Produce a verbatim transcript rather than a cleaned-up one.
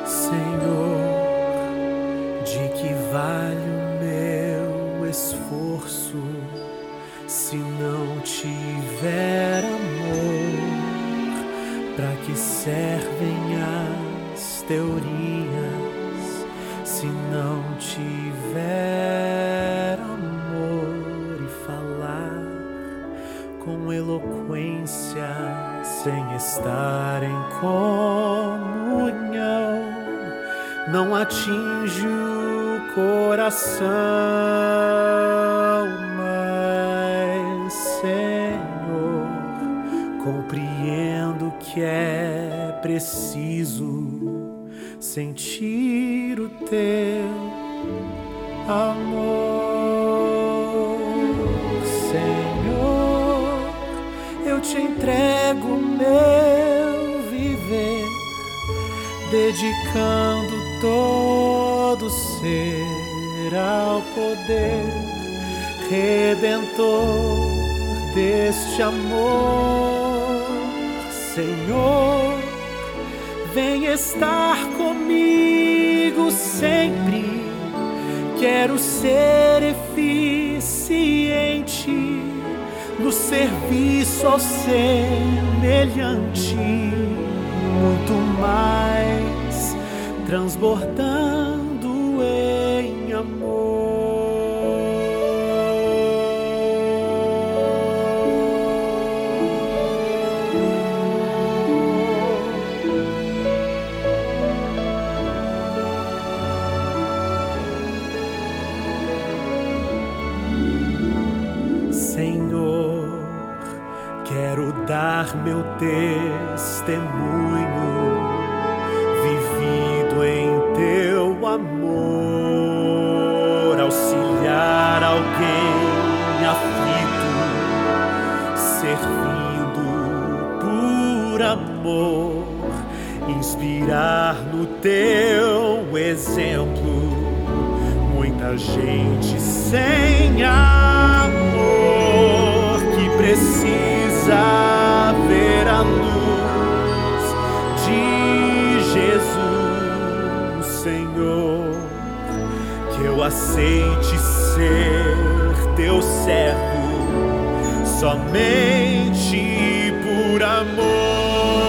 Senhor, de que vale o meu esforço se não tiver amor? Para que servem as teorias se não tiver amor? E falar com eloquência sem estar em comunhão não atinge o coração. Mas, Senhor, compreendo que é preciso sentir o teu amor. Senhor, eu te entrego o meu viver, dedicando todo ser ao poder redentor deste amor. Senhor, vem estar comigo sempre. Quero ser eficiente no serviço ao semelhante, muito mais transbordando em amor. Senhor, quero dar meu testemunho vivido em teu amor, auxiliar alguém aflito, servindo por amor, inspirar no teu exemplo muita gente sem amor que precisa ver a luz de Jesus. Senhor, que eu aceite ser teu servo somente por amor.